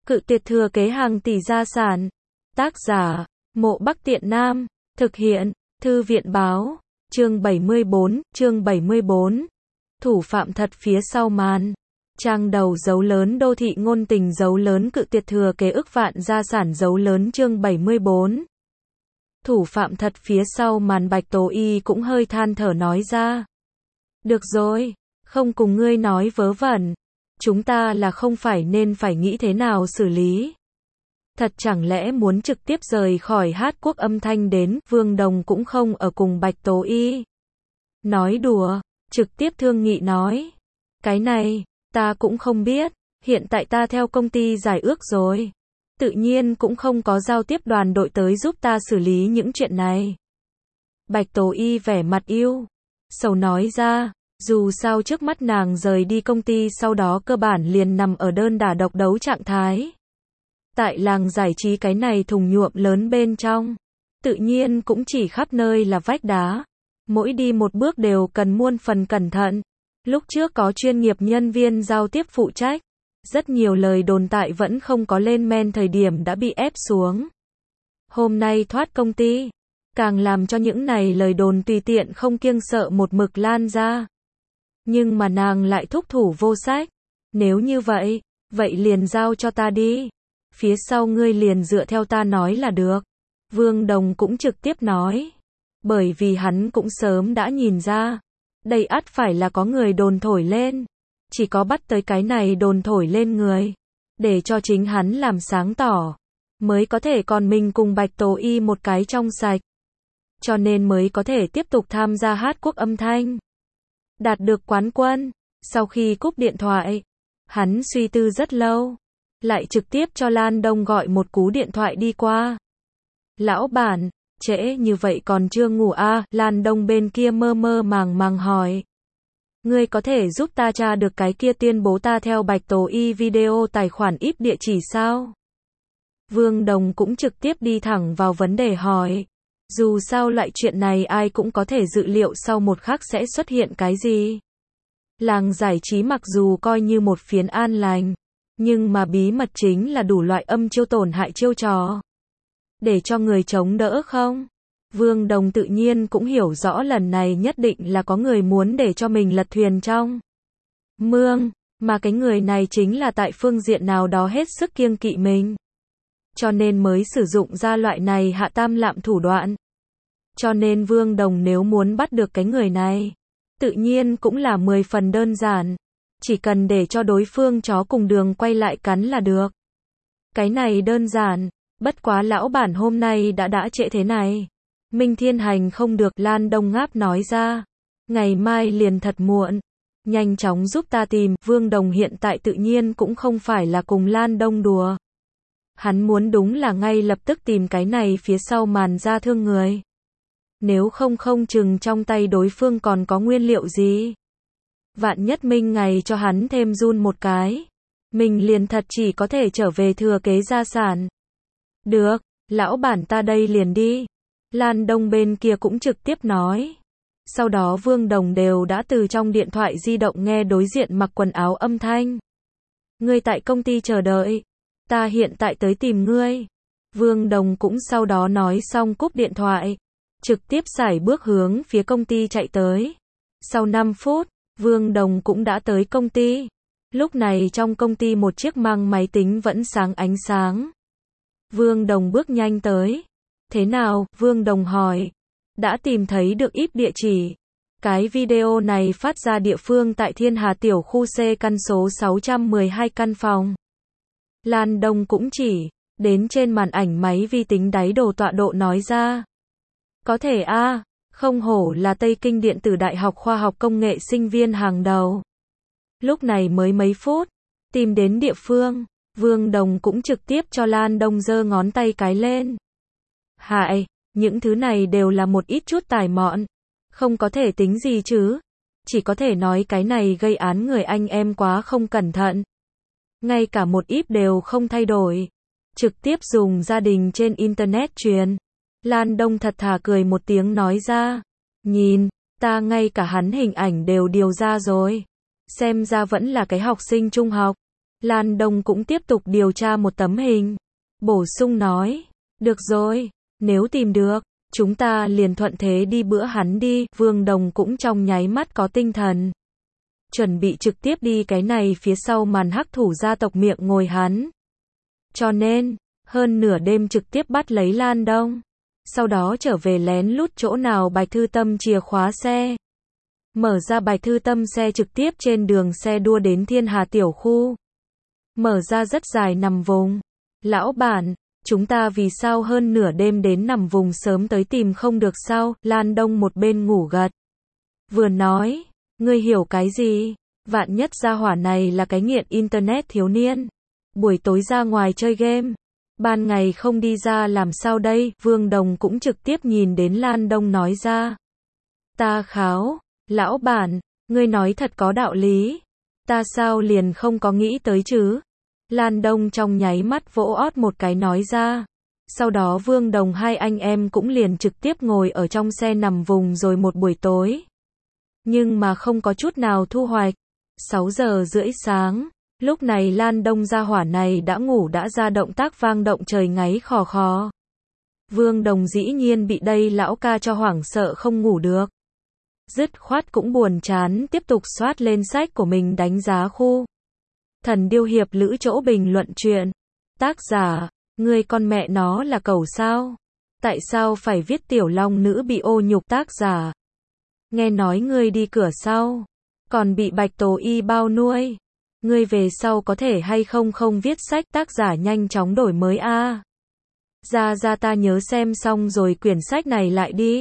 Cự tuyệt thừa kế hàng tỷ gia sản. Tác giả, Mộ Bắc Tiện Nam. Thực hiện, Thư viện báo. Chương 74. Thủ phạm thật phía sau màn. Trang đầu dấu lớn đô thị ngôn tình dấu lớn cự tuyệt thừa kế ức vạn gia sản dấu lớn chương 74. Thủ phạm thật phía sau màn Bạch Tố Y cũng hơi than thở nói ra. Được rồi, không cùng ngươi nói vớ vẩn. Chúng ta là không phải nên phải nghĩ thế nào xử lý. Thật chẳng lẽ muốn trực tiếp rời khỏi Hát Quốc Âm Thanh đến, Vương Đồng cũng không ở cùng Bạch Tố Y. Nói đùa, trực tiếp thương nghị nói. Cái này, ta cũng không biết, hiện tại ta theo công ty giải ước rồi. Tự nhiên cũng không có giao tiếp đoàn đội tới giúp ta xử lý những chuyện này. Bạch Tố Y vẻ mặt yêu sầu nói ra, dù sao trước mắt nàng rời đi công ty sau đó cơ bản liền nằm ở đơn đả độc đấu trạng thái. Tại làng giải trí cái này thùng nhuộm lớn bên trong, tự nhiên cũng chỉ khắp nơi là vách đá. Mỗi đi một bước đều cần muôn phần cẩn thận. Lúc trước có chuyên nghiệp nhân viên giao tiếp phụ trách. Rất nhiều lời đồn tại vẫn không có lên men thời điểm đã bị ép xuống. Hôm nay thoát công ty, càng làm cho những này lời đồn tùy tiện không kiêng sợ một mực lan ra. Nhưng mà nàng lại thúc thủ vô sách. Nếu như vậy, vậy liền giao cho ta đi. Phía sau ngươi liền dựa theo ta nói là được. Vương Đồng cũng trực tiếp nói. Bởi vì hắn cũng sớm đã nhìn ra. Đây ắt phải là có người đồn thổi lên. Chỉ có bắt tới cái này đồn thổi lên người. Để cho chính hắn làm sáng tỏ. Mới có thể còn mình cùng Bạch Tố Y một cái trong sạch. Cho nên mới có thể tiếp tục tham gia Hát Quốc Âm Thanh. Đạt được quán quân. Sau khi cúp điện thoại, hắn suy tư rất lâu. Lại trực tiếp cho Lan Đông gọi một cú điện thoại đi qua. Lão bản, trễ như vậy còn chưa ngủ à? Lan Đông bên kia mơ mơ màng màng hỏi. Ngươi có thể giúp ta tra được cái kia tuyên bố ta theo Bạch Tố Y video tài khoản ít địa chỉ sao? Vương Đồng cũng trực tiếp đi thẳng vào vấn đề hỏi. Dù sao loại chuyện này ai cũng có thể dự liệu sau một khắc sẽ xuất hiện cái gì. Làng giải trí mặc dù coi như một phiến an lành, nhưng mà bí mật chính là đủ loại âm chiêu tổn hại chiêu trò. Để cho người chống đỡ không? Vương Đồng tự nhiên cũng hiểu rõ lần này nhất định là có người muốn để cho mình lật thuyền trong mương, mà cái người này chính là tại phương diện nào đó hết sức kiêng kỵ mình. Cho nên mới sử dụng ra loại này hạ tam lạm thủ đoạn. Cho nên Vương Đồng nếu muốn bắt được cái người này, tự nhiên cũng là 10 phần đơn giản. Chỉ cần để cho đối phương chó cùng đường quay lại cắn là được. Cái này đơn giản, bất quá lão bản hôm nay đã trễ thế này. Minh Thiên hành không được, Lan Đông ngáp nói ra. Ngày mai liền thật muộn. Nhanh chóng giúp ta tìm, Vương Đồng hiện tại tự nhiên cũng không phải là cùng Lan Đông đùa. Hắn muốn đúng là ngay lập tức tìm cái này phía sau màn ra thương người. Nếu không chừng trong tay đối phương còn có nguyên liệu gì. Vạn nhất Minh ngày cho hắn thêm run một cái. Mình liền thật chỉ có thể trở về thừa kế gia sản. Được, lão bản ta đây liền đi. Lan Đông bên kia cũng trực tiếp nói. Sau đó Vương Đồng đều đã từ trong điện thoại di động nghe đối diện mặc quần áo âm thanh. Ngươi tại công ty chờ đợi. Ta hiện tại tới tìm ngươi. Vương Đồng cũng sau đó nói xong cúp điện thoại. Trực tiếp sải bước hướng phía công ty chạy tới. Sau 5 phút, Vương Đồng cũng đã tới công ty. Lúc này trong công ty một chiếc mang máy tính vẫn sáng ánh sáng. Vương Đồng bước nhanh tới. Thế nào? Vương Đồng hỏi. Đã tìm thấy được ít địa chỉ. Cái video này phát ra địa phương tại Thiên Hà tiểu khu C căn số 612 căn phòng. Lan Đông cũng chỉ đến trên màn ảnh máy vi tính đáy đồ tọa độ nói ra. Có thể a, không hổ là Tây Kinh Điện tử Đại học Khoa học Công nghệ sinh viên hàng đầu. Lúc này mới mấy phút, tìm đến địa phương, Vương Đồng cũng trực tiếp cho Lan Đông giơ ngón tay cái lên. Hại, những thứ này đều là một ít chút tài mọn, không có thể tính gì chứ. Chỉ có thể nói cái này gây án người anh em quá không cẩn thận. Ngay cả một ít đều không thay đổi. Trực tiếp dùng gia đình trên internet truyền. Lan Đông thật thà cười một tiếng nói ra. Nhìn, ta ngay cả hắn hình ảnh đều điều ra rồi. Xem ra vẫn là cái học sinh trung học. Lan Đông cũng tiếp tục điều tra một tấm hình. Bổ sung nói, được rồi, nếu tìm được, chúng ta liền thuận thế đi bữa hắn đi. Vương Đồng cũng trong nháy mắt có tinh thần. Chuẩn bị trực tiếp đi cái này phía sau màn hắc thủ gia tộc miệng ngồi hắn. Cho nên, hơn nửa đêm trực tiếp bắt lấy Lan Đông. Sau đó trở về lén lút chỗ nào Bạch Thư Tâm chìa khóa xe. Mở ra Bạch Thư Tâm xe trực tiếp trên đường xe đua đến Thiên Hà tiểu khu. Mở ra rất dài nằm vùng. Lão bản, chúng ta vì sao hơn nửa đêm đến nằm vùng sớm tới tìm không được sao? Lan Đông một bên ngủ gật. Vừa nói, ngươi hiểu cái gì? Vạn nhất gia hỏa này là cái nghiện internet thiếu niên. Buổi tối ra ngoài chơi game. Ban ngày không đi ra làm sao đây? Vương Đồng cũng trực tiếp nhìn đến Lan Đông nói ra. Ta kháo, lão bản, ngươi nói thật có đạo lý. Ta sao liền không có nghĩ tới chứ? Lan Đông trong nháy mắt vỗ ót một cái nói ra. Sau đó Vương Đồng hai anh em cũng liền trực tiếp ngồi ở trong xe nằm vùng rồi một buổi tối. Nhưng mà không có chút nào thu hoạch. 6 giờ rưỡi sáng, lúc này Lan Đông gia hỏa này đã ngủ đã ra động tác vang động trời ngáy khò khò. Vương Đồng dĩ nhiên bị đây lão ca cho hoảng sợ không ngủ được. Dứt khoát cũng buồn chán tiếp tục soát lên sách của mình đánh giá khu. Thần điêu hiệp lữ chỗ bình luận chuyện. Tác giả, ngươi con mẹ nó là cẩu sao? Tại sao phải viết tiểu long nữ bị ô nhục? Tác giả, nghe nói ngươi đi cửa sau, còn bị Bạch Tố Y bao nuôi. Ngươi về sau có thể hay không không viết sách? Tác giả nhanh chóng đổi mới a. Ra ta nhớ xem xong rồi quyển sách này lại đi.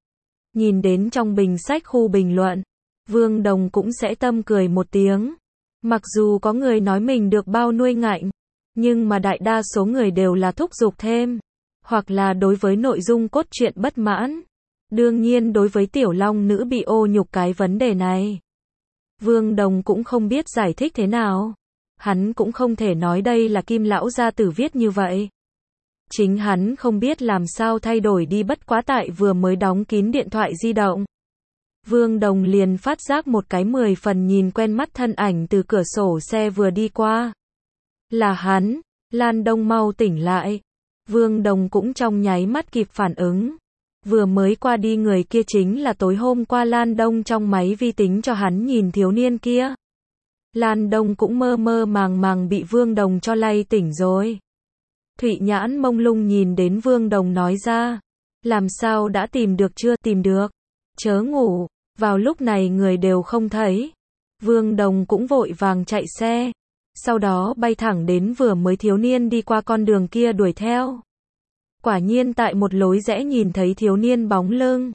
Nhìn đến trong bình sách khu bình luận, Vương Đồng cũng sẽ tâm cười một tiếng. Mặc dù có người nói mình được bao nuôi ngạnh, nhưng mà đại đa số người đều là thúc giục thêm, hoặc là đối với nội dung cốt truyện bất mãn. Đương nhiên đối với tiểu long nữ bị ô nhục cái vấn đề này, Vương Đồng cũng không biết giải thích thế nào. Hắn cũng không thể nói đây là Kim lão gia tử viết như vậy. Chính hắn không biết làm sao thay đổi đi, bất quá tại vừa mới đóng kín điện thoại di động. Vương Đồng liền phát giác một cái 10 phần nhìn quen mắt thân ảnh từ cửa sổ xe vừa đi qua. Là hắn. Lan Đông mau tỉnh lại. Vương Đồng cũng trong nháy mắt kịp phản ứng. Vừa mới qua đi người kia chính là tối hôm qua Lan Đông trong máy vi tính cho hắn nhìn thiếu niên kia. Lan Đông cũng mơ mơ màng màng bị Vương Đồng cho lay tỉnh rồi. Thụy Nhãn mông lung nhìn đến Vương Đồng nói ra. Làm sao đã tìm được chưa? Tìm được. Chớ ngủ. Vào lúc này người đều không thấy. Vương Đồng cũng vội vàng chạy xe. Sau đó bay thẳng đến vừa mới thiếu niên đi qua con đường kia đuổi theo. Quả nhiên tại một lối rẽ nhìn thấy thiếu niên bóng lưng.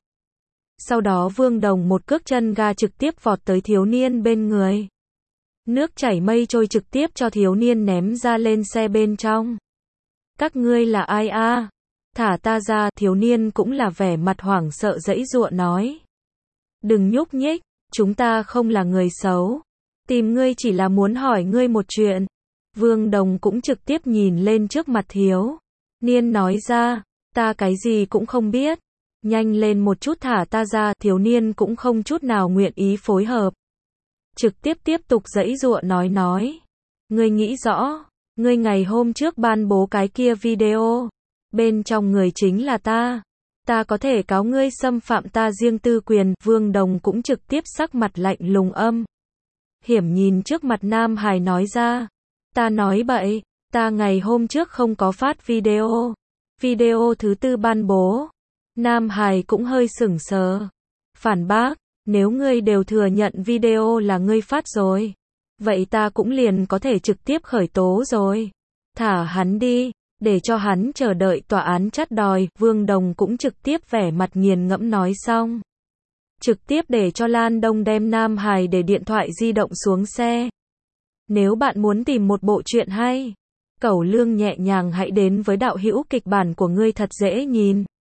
Sau đó Vương Đồng một cước chân ga trực tiếp vọt tới thiếu niên bên người. Nước chảy mây trôi trực tiếp cho thiếu niên ném ra lên xe bên trong. Các ngươi là ai a? Thả ta ra. Thiếu niên cũng là vẻ mặt hoảng sợ giãy giụa nói. Đừng nhúc nhích, chúng ta không là người xấu. Tìm ngươi chỉ là muốn hỏi ngươi một chuyện. Vương Đồng cũng trực tiếp nhìn lên trước mặt thiếu niên nói ra, ta cái gì cũng không biết. Nhanh lên một chút thả ta ra. Thiếu niên cũng không chút nào nguyện ý phối hợp. Trực tiếp tục giãy giụa nói. Ngươi nghĩ rõ, ngươi ngày hôm trước ban bố cái kia video. Bên trong người chính là ta. Ta có thể cáo ngươi xâm phạm ta riêng tư quyền. Vương Đồng cũng trực tiếp sắc mặt lạnh lùng hiểm nhìn trước mặt Nam Hải nói ra. Ta nói bậy, ta ngày hôm trước không có phát video. Video thứ tư ban bố. Nam Hải cũng hơi sửng sờ. Phản bác, nếu ngươi đều thừa nhận video là ngươi phát rồi, vậy ta cũng liền có thể trực tiếp khởi tố rồi. Thả hắn đi. Để cho hắn chờ đợi tòa án chắt đòi. Vương Đồng cũng trực tiếp vẻ mặt nghiền ngẫm nói xong. Trực tiếp để cho Lan Đông đem Nam Hải để điện thoại di động xuống xe. Nếu bạn muốn tìm một bộ truyện hay, cẩu lương nhẹ nhàng hãy đến với đạo hữu kịch bản của ngươi thật dễ nhìn.